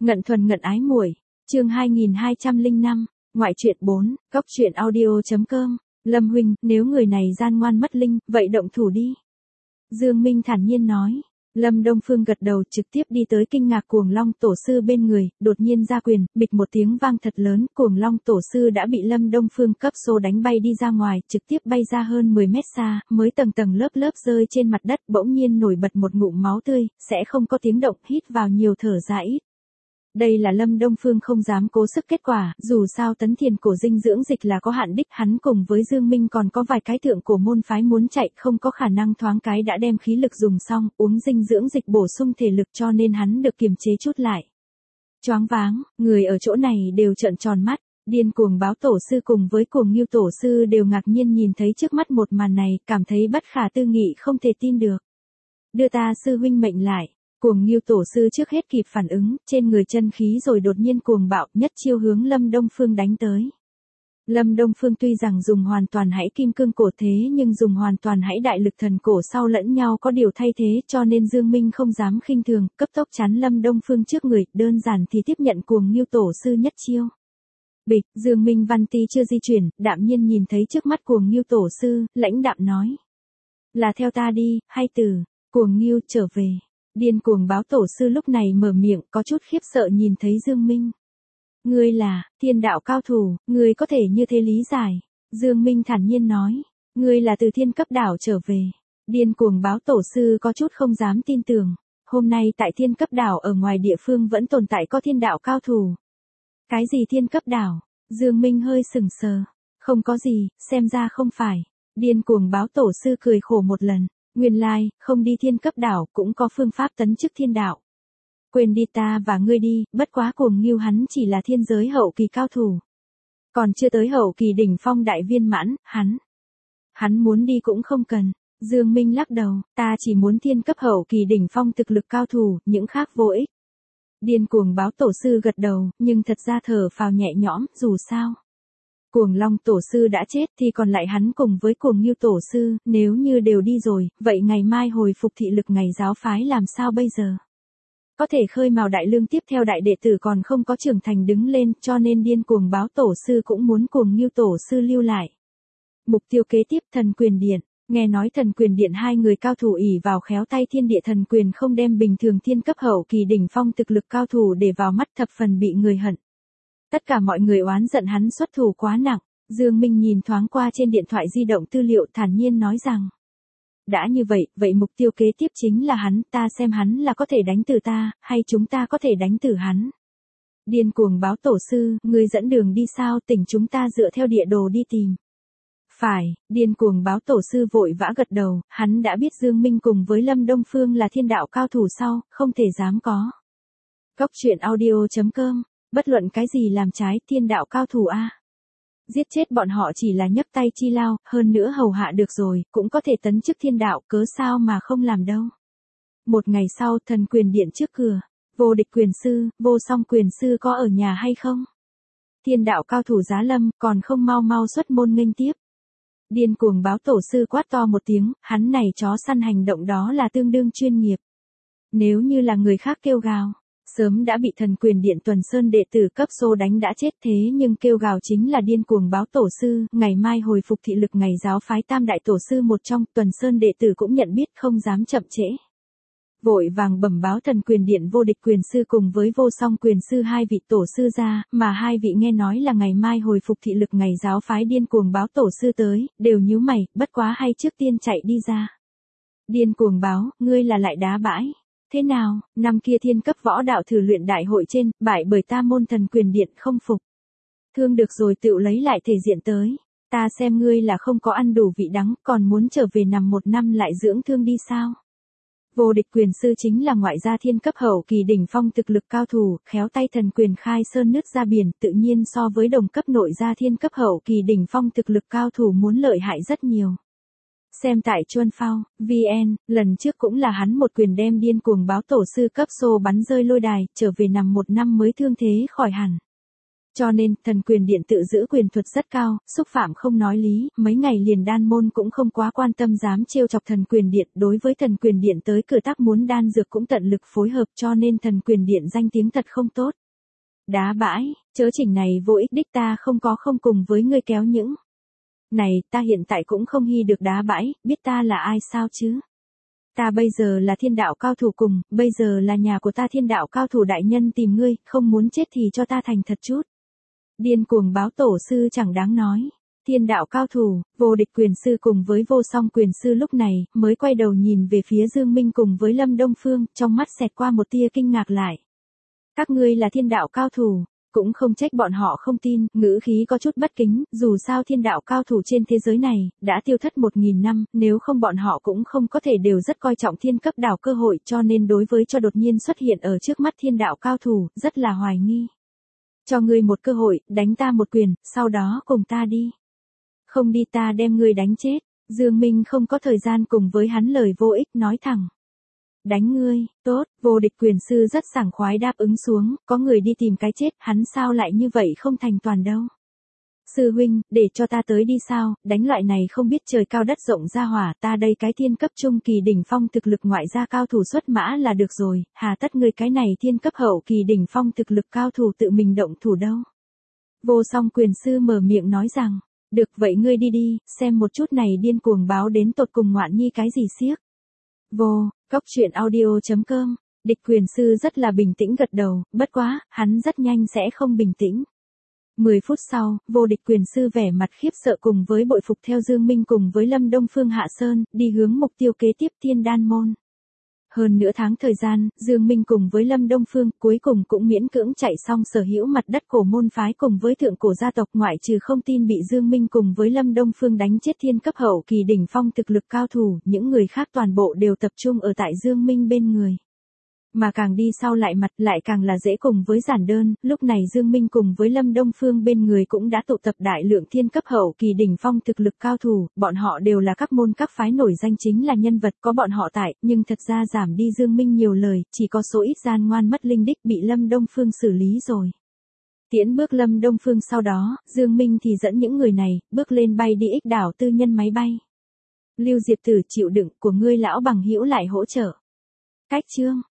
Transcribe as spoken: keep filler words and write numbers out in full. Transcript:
Ngận thuần ngận ái muội, chương hai nghìn hai trăm lẻ năm, ngoại truyện bốn, góc truyện audio.com, Lâm huynh, nếu người này gian ngoan mất linh, vậy động thủ đi. Dương Minh thản nhiên nói. Lâm Đông Phương gật đầu trực tiếp đi tới kinh ngạc Cuồng Long tổ sư bên người, đột nhiên ra quyền, bịch một tiếng vang thật lớn, Cuồng Long tổ sư đã bị Lâm Đông Phương cấp xô đánh bay đi ra ngoài, trực tiếp bay ra hơn mười mét xa, mới tầng tầng lớp lớp rơi trên mặt đất, bỗng nhiên nổi bật một ngụm máu tươi, sẽ không có tiếng động, hít vào nhiều thở ra ít. Đây là Lâm Đông Phương không dám cố sức kết quả, dù sao tấn thiền cổ dinh dưỡng dịch là có hạn đích, hắn cùng với Dương Minh còn có vài cái thượng cổ môn phái muốn chạy, không có khả năng thoáng cái đã đem khí lực dùng xong, uống dinh dưỡng dịch bổ sung thể lực cho nên hắn được kiềm chế chút lại. Choáng váng, người ở chỗ này đều trợn tròn mắt, Điên Cuồng Báo tổ sư cùng với Cuồng Ngưu tổ sư đều ngạc nhiên nhìn thấy trước mắt một màn này, cảm thấy bất khả tư nghị không thể tin được. Đưa ta sư huynh mệnh lại. Cuồng Ngưu tổ sư trước hết kịp phản ứng, trên người chân khí rồi đột nhiên cuồng bạo, nhất chiêu hướng Lâm Đông Phương đánh tới. Lâm Đông Phương tuy rằng dùng hoàn toàn hãy kim cương cổ thế nhưng dùng hoàn toàn hãy đại lực thần cổ sau lẫn nhau có điều thay thế, cho nên Dương Minh không dám khinh thường, cấp tốc chắn Lâm Đông Phương trước người, đơn giản thì tiếp nhận Cuồng Ngưu tổ sư nhất chiêu. Bịch, Dương Minh văn ti chưa di chuyển, đạm nhiên nhìn thấy trước mắt Cuồng Ngưu tổ sư, lãnh đạm nói: "Là theo ta đi, hay từ Cuồng Ngưu trở về." Điên Cuồng Báo tổ sư lúc này mở miệng, có chút khiếp sợ nhìn thấy Dương Minh. "Ngươi là thiên đạo cao thủ, ngươi có thể như thế lý giải?" Dương Minh thản nhiên nói. "Ngươi là từ thiên cấp đảo trở về." Điên Cuồng Báo tổ sư có chút không dám tin tưởng. Hôm nay tại thiên cấp đảo ở ngoài địa phương vẫn tồn tại có thiên đạo cao thủ. Cái gì thiên cấp đảo? Dương Minh hơi sừng sờ. Không có gì, xem ra không phải. Điên Cuồng Báo tổ sư cười khổ một lần. Nguyên lai, like, không đi thiên cấp đảo cũng có phương pháp tấn chức thiên đạo. Quên đi, ta và ngươi đi, bất quá Cuồng Ngưu hắn chỉ là thiên giới hậu kỳ cao thủ. Còn chưa tới hậu kỳ đỉnh phong đại viên mãn, hắn. Hắn muốn đi cũng không cần. Dương Minh lắc đầu, ta chỉ muốn thiên cấp hậu kỳ đỉnh phong thực lực cao thủ, những khác vô ích. Điên Cuồng Báo tổ sư gật đầu, nhưng thật ra thở phào nhẹ nhõm, dù sao. Cuồng Long tổ sư đã chết thì còn lại hắn cùng với Cuồng Ngưu tổ sư, nếu như đều đi rồi, vậy ngày mai hồi phục thị lực ngày giáo phái làm sao bây giờ? Có thể khơi mào đại lương tiếp theo đại đệ tử còn không có trưởng thành đứng lên, cho nên Điên Cuồng Báo tổ sư cũng muốn Cuồng Ngưu tổ sư lưu lại. Mục tiêu kế tiếp Thần Quyền Điện. Nghe nói Thần Quyền Điện hai người cao thủ ỷ vào khéo tay thiên địa thần quyền không đem bình thường thiên cấp hậu kỳ đỉnh phong thực lực cao thủ để vào mắt, thập phần bị người hận. Tất cả mọi người oán giận hắn xuất thủ quá nặng. Dương Minh nhìn thoáng qua trên điện thoại di động tư liệu, thản nhiên nói rằng: "Đã như vậy, vậy mục tiêu kế tiếp chính là hắn, ta xem hắn là có thể đánh từ ta, hay chúng ta có thể đánh từ hắn." Điên Cuồng Báo tổ sư, ngươi dẫn đường đi sao, tỉnh chúng ta dựa theo địa đồ đi tìm. Phải, Điên Cuồng Báo tổ sư vội vã gật đầu, hắn đã biết Dương Minh cùng với Lâm Đông Phương là thiên đạo cao thủ sau, không thể dám có. Góc truyện audio.com, bất luận cái gì làm trái thiên đạo cao thủ a. Giết chết bọn họ chỉ là nhấc tay chi lao, hơn nữa hầu hạ được rồi, cũng có thể tấn chức thiên đạo, cớ sao mà không làm đâu. Một ngày sau, Thần Quyền Điện trước cửa, Vô Địch quyền sư, Vô Song quyền sư có ở nhà hay không? Thiên đạo cao thủ giá lâm, còn không mau mau xuất môn nghênh tiếp. Điên Cuồng Báo tổ sư quát to một tiếng, hắn này chó săn hành động đó là tương đương chuyên nghiệp. Nếu như là người khác kêu gào, sớm đã bị Thần Quyền Điện tuần sơn đệ tử cấp xô đánh đã chết, thế nhưng kêu gào chính là Điên Cuồng Báo tổ sư, ngày mai hồi phục thị lực ngày giáo phái tam đại tổ sư một trong, tuần sơn đệ tử cũng nhận biết không dám chậm trễ. Vội vàng bẩm báo Thần Quyền Điện Vô Địch quyền sư cùng với Vô Song quyền sư hai vị tổ sư ra, mà hai vị nghe nói là ngày mai hồi phục thị lực ngày giáo phái Điên Cuồng Báo tổ sư tới, đều nhíu mày, bất quá hay trước tiên chạy đi ra. Điên Cuồng Báo, ngươi là lại đá bãi. Thế nào, năm kia thiên cấp võ đạo thử luyện đại hội trên, bại bởi ta môn Thần Quyền Điện không phục. Thương được rồi tự lấy lại thể diện tới. Ta xem ngươi là không có ăn đủ vị đắng, còn muốn trở về nằm một năm lại dưỡng thương đi sao? Vô Địch quyền sư chính là ngoại gia thiên cấp hậu kỳ đỉnh phong thực lực cao thủ, khéo tay thần quyền khai sơn nứt ra biển, tự nhiên so với đồng cấp nội gia thiên cấp hậu kỳ đỉnh phong thực lực cao thủ muốn lợi hại rất nhiều. Xem tại Chuân Phao, vê en, lần trước cũng là hắn một quyền đem Điên Cuồng Báo tổ sư cấp xô bắn rơi lôi đài, trở về nằm một năm mới thương thế khỏi hẳn. Cho nên, thần quyền điện tự giữ quyền thuật rất cao, xúc phạm không nói lý, mấy ngày liền đan môn cũng không quá quan tâm dám trêu chọc thần quyền điện, đối với thần quyền điện tới cửa tác muốn đan dược cũng tận lực phối hợp cho nên thần quyền điện danh tiếng thật không tốt. Đá bãi, chớ chỉnh này vô ích đích ta không có không cùng với ngươi kéo những. Này, ta hiện tại cũng không hy được đá bãi, biết ta là ai sao chứ? Ta bây giờ là thiên đạo cao thủ cùng, bây giờ là nhà của ta thiên đạo cao thủ đại nhân tìm ngươi, không muốn chết thì cho ta thành thật chút. Điên cuồng báo tổ sư chẳng đáng nói. Thiên đạo cao thủ, vô địch quyền sư cùng với vô song quyền sư lúc này, mới quay đầu nhìn về phía Dương Minh cùng với Lâm Đông Phương, trong mắt xẹt qua một tia kinh ngạc lại. Các ngươi là thiên đạo cao thủ, cũng không trách bọn họ không tin, ngữ khí có chút bất kính, dù sao thiên đạo cao thủ trên thế giới này, đã tiêu thất một nghìn năm, nếu không bọn họ cũng không có thể đều rất coi trọng thiên cấp đảo cơ hội cho nên đối với cho đột nhiên xuất hiện ở trước mắt thiên đạo cao thủ, rất là hoài nghi. Cho ngươi một cơ hội, đánh ta một quyền, sau đó cùng ta đi. Không đi ta đem ngươi đánh chết, Dương Minh không có thời gian cùng với hắn lời vô ích nói thẳng. Đánh ngươi, tốt, vô địch quyền sư rất sảng khoái đáp ứng xuống, có người đi tìm cái chết, hắn sao lại như vậy không thành toàn đâu. Sư huynh, để cho ta tới đi sao, đánh loại này không biết trời cao đất rộng ra hỏa, ta đây cái thiên cấp trung kỳ đỉnh phong thực lực ngoại gia cao thủ xuất mã là được rồi, hà tất ngươi cái này thiên cấp hậu kỳ đỉnh phong thực lực cao thủ tự mình động thủ đâu. Vô song quyền sư mở miệng nói rằng, được vậy ngươi đi đi, xem một chút này điên cuồng báo đến tột cùng ngoạn nhi cái gì xiếc. Vô, cốc truyện audio chấm com, địch quyền sư rất là bình tĩnh gật đầu, bất quá, hắn rất nhanh sẽ không bình tĩnh. mười phút sau, vô địch quyền sư vẻ mặt khiếp sợ cùng với bội phục theo Dương Minh cùng với Lâm Đông Phương hạ sơn, đi hướng mục tiêu kế tiếp thiên đan môn. Hơn nửa tháng thời gian, Dương Minh cùng với Lâm Đông Phương cuối cùng cũng miễn cưỡng chạy xong sở hữu mặt đất cổ môn phái cùng với thượng cổ gia tộc ngoại trừ không tin bị Dương Minh cùng với Lâm Đông Phương đánh chết thiên cấp hậu kỳ đỉnh phong thực lực cao thủ, những người khác toàn bộ đều tập trung ở tại Dương Minh bên người. Mà càng đi sau lại mặt lại càng là dễ cùng với giản đơn, lúc này Dương Minh cùng với Lâm Đông Phương bên người cũng đã tụ tập đại lượng thiên cấp hậu kỳ đỉnh phong thực lực cao thủ, bọn họ đều là các môn các phái nổi danh chính là nhân vật có bọn họ tại, nhưng thật ra giảm đi Dương Minh nhiều lời, chỉ có số ít gian ngoan mất linh đích bị Lâm Đông Phương xử lý rồi. Tiễn bước Lâm Đông Phương sau đó, Dương Minh thì dẫn những người này, bước lên bay đi ích đảo tư nhân máy bay. Lưu Diệp Tử chịu đựng của ngươi lão bằng hữu lại hỗ trợ. Cách chương